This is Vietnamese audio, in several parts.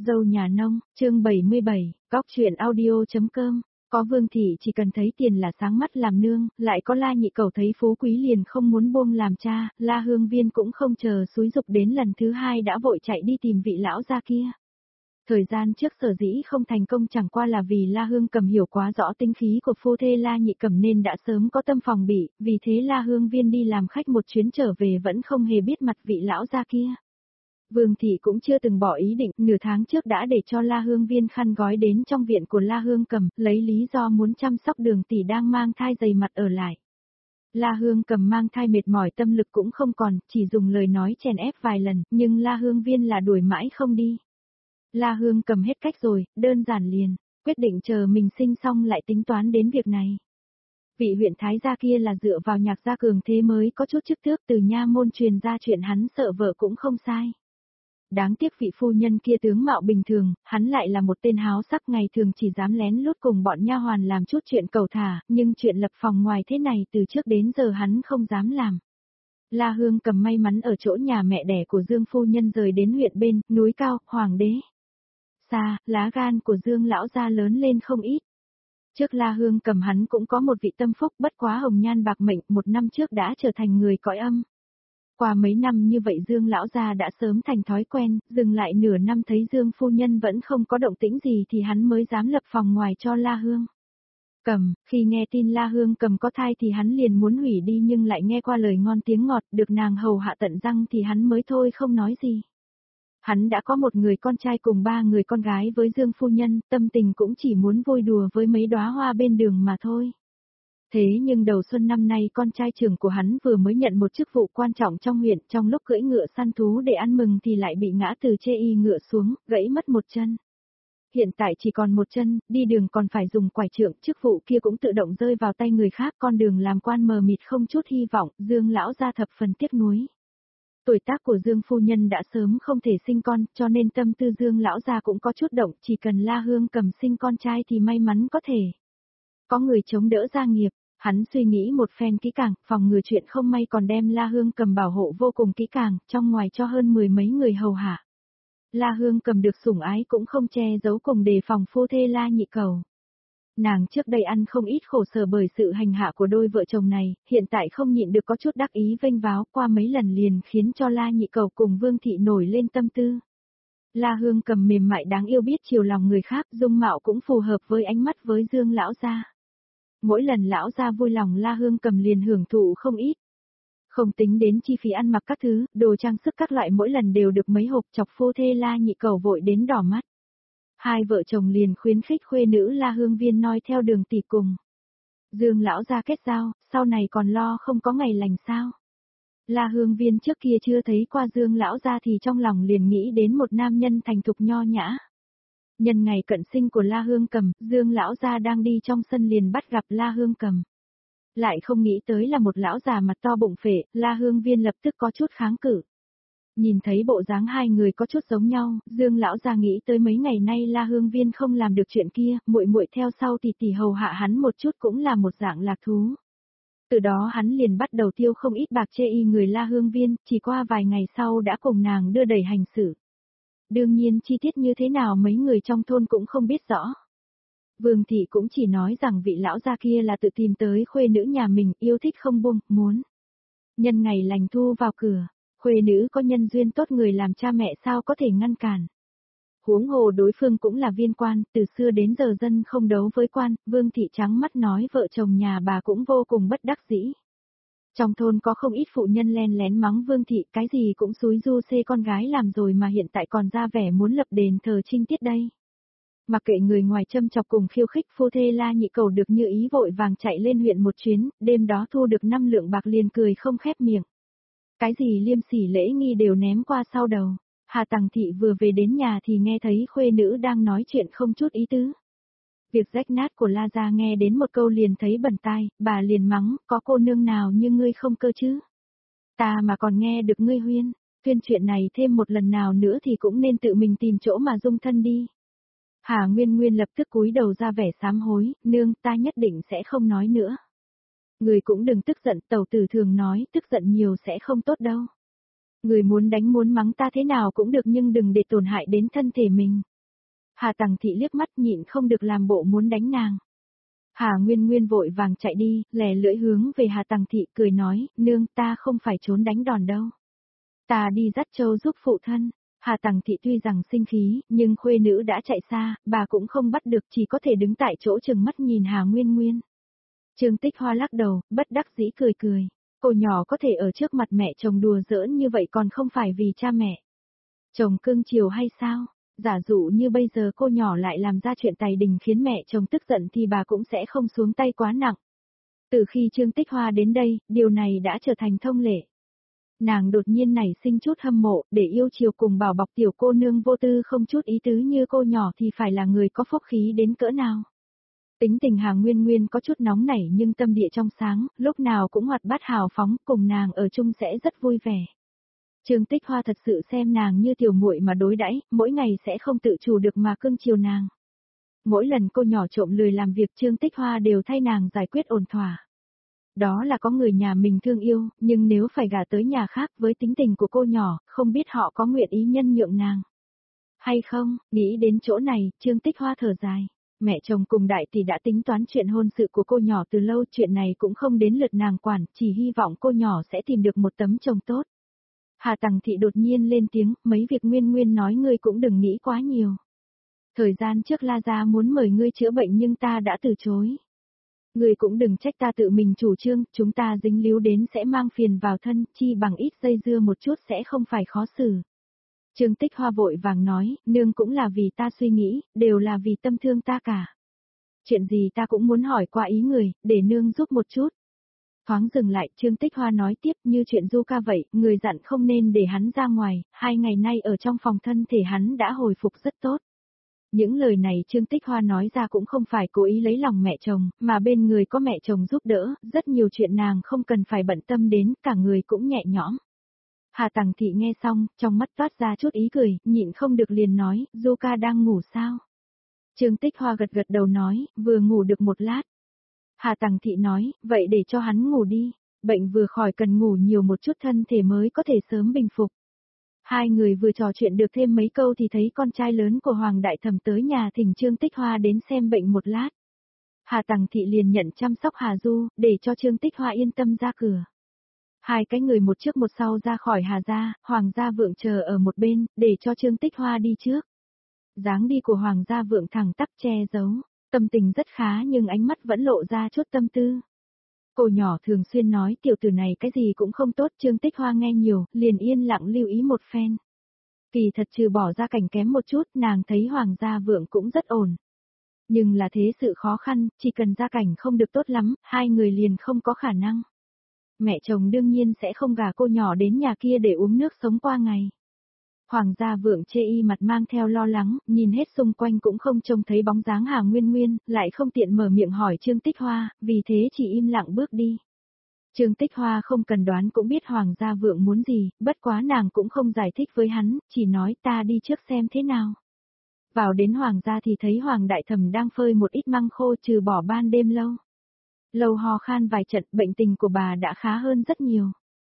Dâu nhà nông, chương 77, cóc truyện audio.com. Có Vương Thị chỉ cần thấy tiền là sáng mắt làm nương, lại có La Nhị Cẩu thấy phú quý liền không muốn buông làm cha, La Hương Viên cũng không chờ xúi dục đến lần thứ hai đã vội chạy đi tìm vị lão gia kia. Thời gian trước sở dĩ không thành công chẳng qua là vì La Hương Cầm hiểu quá rõ tính khí của phu thê La Nhị Cẩm nên đã sớm có tâm phòng bị, vì thế La Hương Viên đi làm khách một chuyến trở về vẫn không hề biết mặt vị lão gia kia. Vương Thị cũng chưa từng bỏ ý định, nửa tháng trước đã để cho La Hương Viên khăn gói đến trong viện của La Hương Cầm, lấy lý do muốn chăm sóc Đường tỷ đang mang thai dày mặt ở lại. La Hương Cầm mang thai mệt mỏi tâm lực cũng không còn, chỉ dùng lời nói chèn ép vài lần, nhưng La Hương Viên là đuổi mãi không đi. La Hương Cầm hết cách rồi, đơn giản liền, quyết định chờ mình sinh xong lại tính toán đến việc này. Vị huyện thái gia kia là dựa vào Nhạc gia cường thế mới có chút chức tước, từ nha môn truyền ra chuyện hắn sợ vợ cũng không sai. Đáng tiếc vị phu nhân kia tướng mạo bình thường, hắn lại là một tên háo sắc, ngày thường chỉ dám lén lút cùng bọn nha hoàn làm chút chuyện cầu thả, nhưng chuyện lập phòng ngoài thế này từ trước đến giờ hắn không dám làm. La Hương Cầm may mắn ở chỗ nhà mẹ đẻ của Dương phu nhân rời đến huyện bên, núi cao, Hoàng đế. Xa, lá gan của Dương lão gia lớn lên không ít. Trước La Hương Cầm hắn cũng có một vị tâm phúc, bất quá hồng nhan bạc mệnh, một năm trước đã trở thành người cõi âm. Qua mấy năm như vậy Dương lão gia đã sớm thành thói quen, dừng lại nửa năm thấy Dương phu nhân vẫn không có động tĩnh gì thì hắn mới dám lập phòng ngoài cho La Hương Cầm. Khi nghe tin La Hương Cầm có thai thì hắn liền muốn hủy đi, nhưng lại nghe qua lời ngon tiếng ngọt, được nàng hầu hạ tận răng thì hắn mới thôi không nói gì. Hắn đã có một người con trai cùng 3 người con gái với Dương phu nhân, tâm tình cũng chỉ muốn vui đùa với mấy đóa hoa bên đường mà thôi. Thế nhưng đầu xuân năm nay con trai trưởng của hắn vừa mới nhận một chức vụ quan trọng trong huyện, trong lúc cưỡi ngựa săn thú để ăn mừng thì lại bị ngã từ chê y ngựa xuống, gãy mất một chân. Hiện tại chỉ còn một chân, đi đường còn phải dùng quải trượng, chức vụ kia cũng tự động rơi vào tay người khác, con đường làm quan mờ mịt không chút hy vọng, Dương lão gia thập phần tiếc nuối. Tuổi tác của Dương phu nhân đã sớm không thể sinh con, cho nên tâm tư Dương lão gia cũng có chút động, chỉ cần La Hương Cầm sinh con trai thì may mắn có thể có người chống đỡ gia nghiệp. Hắn suy nghĩ một phen kỹ càng, phòng ngừa chuyện không may còn đem La Hương Cầm bảo hộ vô cùng kỹ càng, trong ngoài cho hơn 10 mấy người hầu hạ. La Hương Cầm được sủng ái cũng không che giấu cùng đề phòng phu thê La Nhị Cẩu. Nàng trước đây ăn không ít khổ sở bởi sự hành hạ của đôi vợ chồng này, hiện tại không nhịn được có chút đắc ý vênh váo, qua mấy lần liền khiến cho La Nhị Cẩu cùng Vương Thị nổi lên tâm tư. La Hương Cầm mềm mại đáng yêu, biết chiều lòng người khác, dung mạo cũng phù hợp với ánh mắt với Dương lão gia. Mỗi lần lão gia vui lòng La Hương Cầm liền hưởng thụ không ít. Không tính đến chi phí ăn mặc các thứ, đồ trang sức các loại mỗi lần đều được mấy hộp, chọc phu thê La Nhị Cẩu vội đến đỏ mắt. Hai vợ chồng liền khuyến khích khuê nữ La Hương Viên noi theo Đường tỷ cùng Dương lão gia kết giao, sau này còn lo không có ngày lành sao. La Hương Viên trước kia chưa thấy qua Dương lão gia thì trong lòng liền nghĩ đến một nam nhân thành thục nho nhã. Nhân ngày cận sinh của La Hương Cầm, Dương lão gia đang đi trong sân liền bắt gặp La Hương Cầm. Lại không nghĩ tới là một lão già mặt to bụng phệ, La Hương Viên lập tức có chút kháng cự. Nhìn thấy bộ dáng hai người có chút giống nhau, Dương lão gia nghĩ tới mấy ngày nay La Hương Viên không làm được chuyện kia, muội muội theo sau thì tỷ hầu hạ hắn một chút cũng là một dạng lạc thú. Từ đó hắn liền bắt đầu tiêu không ít bạc chê y người La Hương Viên, chỉ qua vài ngày sau đã cùng nàng đưa đẩy hành xử. Đương nhiên chi tiết như thế nào mấy người trong thôn cũng không biết rõ. Vương Thị cũng chỉ nói rằng vị lão gia kia là tự tìm tới khuê nữ nhà mình, yêu thích không buông, muốn nhân ngày lành thu vào cửa. Khuê nữ có nhân duyên tốt, người làm cha mẹ sao có thể ngăn cản. Huống hồ đối phương cũng là viên quan, từ xưa đến giờ dân không đấu với quan, Vương Thị trắng mắt nói vợ chồng nhà bà cũng vô cùng bất đắc dĩ. Trong thôn có không ít phụ nhân len lén mắng Vương Thị, cái gì cũng xúi du xê con gái làm rồi mà hiện tại còn ra vẻ muốn lập đền thờ trinh tiết đây. Mặc kệ người ngoài châm chọc cùng khiêu khích, phu thê La Nhị Cẩu được như ý vội vàng chạy lên huyện một chuyến, đêm đó thu được 5 lượng bạc liền cười không khép miệng. Cái gì liêm sỉ lễ nghi đều ném qua sau đầu. Hà Tằng Thị vừa về đến nhà thì nghe thấy khuê nữ đang nói chuyện không chút ý tứ. Việc rách nát của La gia nghe đến một câu liền thấy bẩn tai, bà liền mắng, có cô nương nào như ngươi không cơ chứ? Ta mà còn nghe được ngươi tuyên chuyện này thêm một lần nào nữa thì cũng nên tự mình tìm chỗ mà dung thân đi. Hà Nguyên Nguyên lập tức cúi đầu ra vẻ sám hối, nương, ta nhất định sẽ không nói nữa. Người cũng đừng tức giận, tẩu tử thường nói, tức giận nhiều sẽ không tốt đâu. Người muốn đánh muốn mắng ta thế nào cũng được nhưng đừng để tổn hại đến thân thể mình. Hà Tằng Thị liếc mắt nhịn không được làm bộ muốn đánh nàng. Hà Nguyên Nguyên vội vàng chạy đi, lè lưỡi hướng về Hà Tằng Thị cười nói, nương ta không phải trốn đánh đòn đâu. Ta đi dắt trâu giúp phụ thân. Hà Tằng Thị tuy rằng sinh khí, nhưng khuê nữ đã chạy xa, bà cũng không bắt được, chỉ có thể đứng tại chỗ chừng mắt nhìn Hà Nguyên Nguyên. Trương Tích Hoa lắc đầu, bất đắc dĩ cười cười. Cô nhỏ có thể ở trước mặt mẹ chồng đùa giỡn như vậy còn không phải vì cha mẹ. Chồng cưng chiều hay sao? Giả dụ như bây giờ cô nhỏ lại làm ra chuyện tày đình khiến mẹ chồng tức giận thì bà cũng sẽ không xuống tay quá nặng. Từ khi Trương Tích Hoa đến đây, điều này đã trở thành thông lệ. Nàng đột nhiên nảy sinh chút hâm mộ, để yêu chiều cùng bảo bọc tiểu cô nương vô tư không chút ý tứ như cô nhỏ thì phải là người có phúc khí đến cỡ nào. Tính tình Hà Nguyên Nguyên có chút nóng nảy nhưng tâm địa trong sáng, lúc nào cũng hoạt bát hào phóng, cùng nàng ở chung sẽ rất vui vẻ. Trương Tích Hoa thật sự xem nàng như tiểu muội mà đối đãi, mỗi ngày sẽ không tự chủ được mà cưng chiều nàng. Mỗi lần cô nhỏ trộm lười làm việc Trương Tích Hoa đều thay nàng giải quyết ổn thỏa. Đó là có người nhà mình thương yêu, nhưng nếu phải gả tới nhà khác với tính tình của cô nhỏ, không biết họ có nguyện ý nhân nhượng nàng. Hay không, nghĩ đến chỗ này, Trương Tích Hoa thở dài. Mẹ chồng cùng đại tỷ đã tính toán chuyện hôn sự của cô nhỏ từ lâu, chuyện này cũng không đến lượt nàng quản, chỉ hy vọng cô nhỏ sẽ tìm được một tấm chồng tốt. Hà Tằng Thị đột nhiên lên tiếng, mấy việc Nguyên Nguyên nói ngươi cũng đừng nghĩ quá nhiều. Thời gian trước La Gia muốn mời ngươi chữa bệnh nhưng ta đã từ chối. Ngươi cũng đừng trách ta tự mình chủ trương, chúng ta dính líu đến sẽ mang phiền vào thân, chi bằng ít dây dưa một chút sẽ không phải khó xử. Trương Tích Hoa vội vàng nói, nương cũng là vì ta suy nghĩ, đều là vì tâm thương ta cả. Chuyện gì ta cũng muốn hỏi qua ý người, để nương giúp một chút. Thoáng dừng lại, Trương Tích Hoa nói tiếp như chuyện Du Ca vậy, người dặn không nên để hắn ra ngoài, 2 ngày nay ở trong phòng thân thể hắn đã hồi phục rất tốt. Những lời này Trương Tích Hoa nói ra cũng không phải cố ý lấy lòng mẹ chồng, mà bên người có mẹ chồng giúp đỡ, rất nhiều chuyện nàng không cần phải bận tâm đến, cả người cũng nhẹ nhõm. Hà Tằng Thị nghe xong, trong mắt toát ra chút ý cười, nhịn không được liền nói, Du Ca đang ngủ sao? Trương Tích Hoa gật gật đầu nói, vừa ngủ được một lát. Hà Tằng Thị nói, vậy để cho hắn ngủ đi, bệnh vừa khỏi cần ngủ nhiều một chút thân thể mới có thể sớm bình phục. Hai người vừa trò chuyện được thêm mấy câu thì thấy con trai lớn của Hoàng Đại Thẩm tới nhà thỉnh Trương Tích Hoa đến xem bệnh một lát. Hà Tằng Thị liền nhận chăm sóc Hà Du, để cho Trương Tích Hoa yên tâm ra cửa. Hai cái người một trước một sau ra khỏi Hà gia, Hoàng gia Vượng chờ ở một bên, để cho Trương Tích Hoa đi trước. Dáng đi của Hoàng gia Vượng thẳng tắp che giấu, tâm tình rất khá nhưng ánh mắt vẫn lộ ra chút tâm tư. Cô nhỏ thường xuyên nói tiểu tử này cái gì cũng không tốt, Trương Tích Hoa nghe nhiều, liền yên lặng lưu ý một phen. Kỳ thật trừ bỏ gia cảnh kém một chút, nàng thấy Hoàng gia Vượng cũng rất ổn. Nhưng là thế sự khó khăn, chỉ cần gia cảnh không được tốt lắm, hai người liền không có khả năng. Mẹ chồng đương nhiên sẽ không gả cô nhỏ đến nhà kia để uống nước sống qua ngày. Hoàng gia Vượng chê y mặt mang theo lo lắng, nhìn hết xung quanh cũng không trông thấy bóng dáng Hà Nguyên Nguyên, lại không tiện mở miệng hỏi Trương Tích Hoa, vì thế chỉ im lặng bước đi. Trương Tích Hoa không cần đoán cũng biết Hoàng gia Vượng muốn gì, bất quá nàng cũng không giải thích với hắn, chỉ nói ta đi trước xem thế nào. Vào đến Hoàng gia thì thấy Hoàng Đại Thẩm đang phơi một ít măng khô trừ bỏ ban đêm lâu. Lâu ho khan vài trận, bệnh tình của bà đã khá hơn rất nhiều.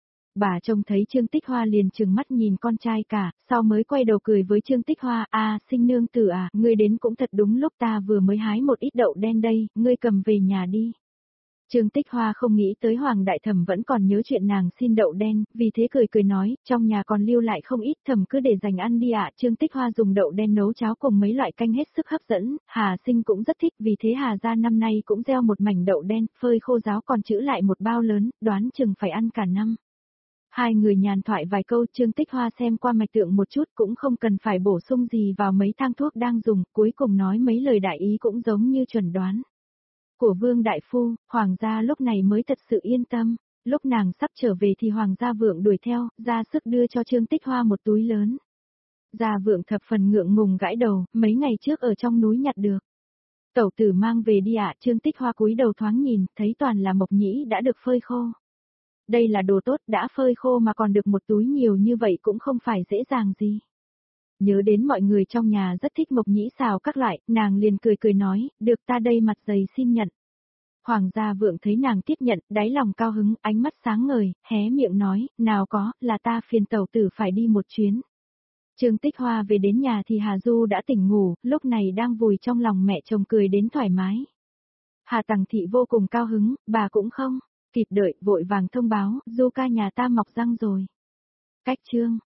Bà trông thấy Trương Tích Hoa liền trừng mắt nhìn con trai cả, sau mới quay đầu cười với Trương Tích Hoa, sinh nương tử à, ngươi đến cũng thật đúng lúc ta vừa mới hái một ít đậu đen đây, ngươi cầm về nhà đi. Trương Tích Hoa không nghĩ tới Hoàng Đại Thẩm vẫn còn nhớ chuyện nàng xin đậu đen, vì thế cười cười nói, trong nhà còn lưu lại không ít, thẩm cứ để dành ăn đi ạ. Trương Tích Hoa dùng đậu đen nấu cháo cùng mấy loại canh hết sức hấp dẫn, Hà Sinh cũng rất thích, vì thế Hà gia năm nay cũng gieo một mảnh đậu đen, phơi khô ráo còn trữ lại một bao lớn, đoán chừng phải ăn cả năm. Hai người nhàn thoại vài câu, Trương Tích Hoa xem qua mạch tượng một chút cũng không cần phải bổ sung gì vào mấy thang thuốc đang dùng, cuối cùng nói mấy lời đại ý cũng giống như chuẩn đoán của Vương Đại Phu. Hoàng gia lúc này mới thật sự yên tâm. Lúc nàng sắp trở về thì Hoàng gia Vượng đuổi theo, ra sức đưa cho Trương Tích Hoa một túi lớn. Gia Vượng thập phần ngượng ngùng gãi đầu, mấy ngày trước ở trong núi nhặt được. Tẩu tử mang về đi ạ. Trương Tích Hoa cúi đầu thoáng nhìn, thấy toàn là mộc nhĩ đã được phơi khô. Đây là đồ tốt, đã phơi khô mà còn được một túi nhiều như vậy cũng không phải dễ dàng gì. Nhớ đến mọi người trong nhà rất thích mộc nhĩ xào các loại, nàng liền cười cười nói, được ta đây mặt dày xin nhận. Hoàng gia Vượng thấy nàng tiếp nhận, đáy lòng cao hứng, ánh mắt sáng ngời, hé miệng nói, nào có, là ta phiền tẩu tử phải đi một chuyến. Trương Tích Hoa về đến nhà thì Hà Du đã tỉnh ngủ, lúc này đang vùi trong lòng mẹ chồng cười đến thoải mái. Hà Tằng Thị vô cùng cao hứng, bà cũng không kịp đợi, vội vàng thông báo, Du ca nhà ta mọc răng rồi. Cách chương